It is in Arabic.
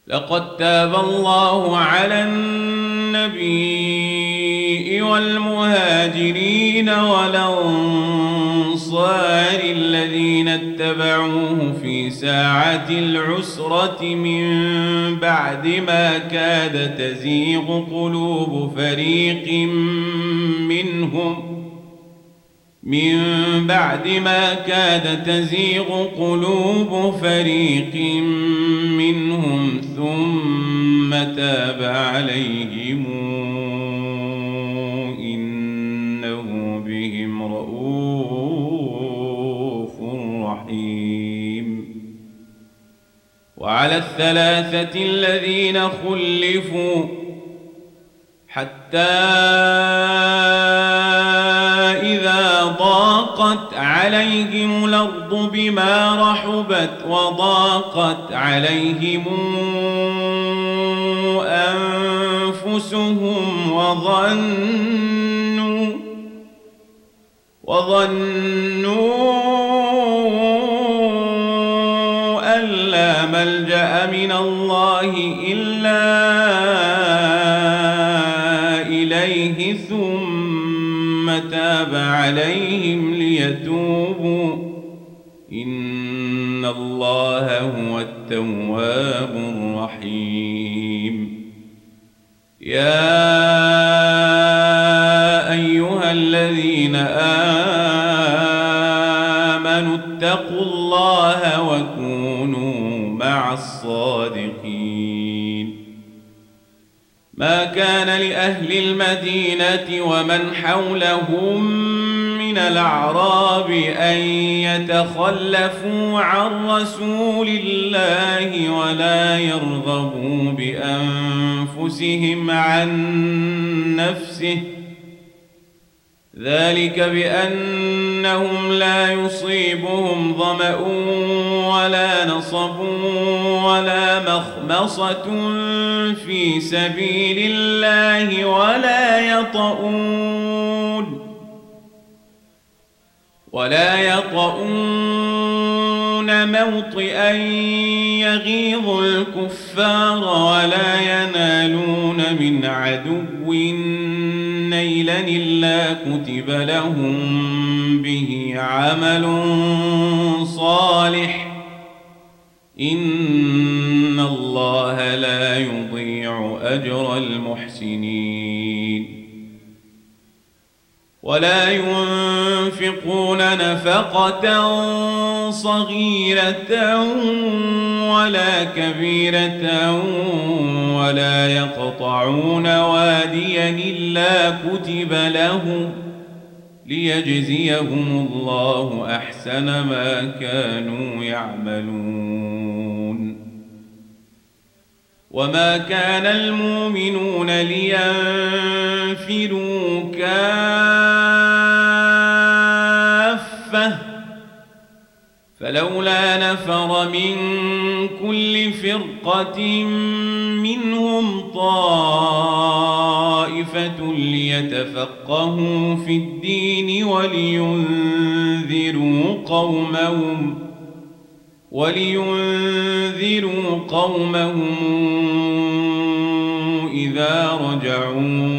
لقد تاب الله على النبي والمهاجرين والأنصار الذين اتبعوه في ساعة العسرة من بعد ما كاد تزيغ قلوب فريق منهم ثم تاب عليهم إنه بهم رءوف رحيم. وعلى الثلاثة الذين خلفوا حتى إذا ضاقت عليهم الأرض بما رحبت وضاقت عليهم أنفسهم وظنوا أن لا ملجأ من الله إلا إليه ثم تاب عليهم ليتوبوا إن الله هو التواب الرحيم. يا أيها الذين آمنوا اتقوا الله وكونوا مع الصادقين. ما كان لأهل المدينة ومن حولهم من الأعراب أن يتخلفوا عن رسول الله ولا يرغبوا بأنفسهم عن نفسه، ذلك بأنهم لا يصيبهم ظمأ ولا نصب ولا مخمصة في سبيل الله ولا يطؤون موطئا يغيظ الكفار ولا ينالون من عدو نيلا إلا كتب لهم به عمل صالح إن الله لا يضيع أجر المحسنين. ولا ينفقون نفقة صغيرة ولا كبيرة ولا يقطعون واديا إلا كتب لهم ليجزيهم الله أحسن ما كانوا يعملون. وما كان المؤمنون لينفروا كافة فلولا نفر من كل فرقة منهم طائفة ليتفقهوا في الدين ولينذروا قومهم إذا رجعوا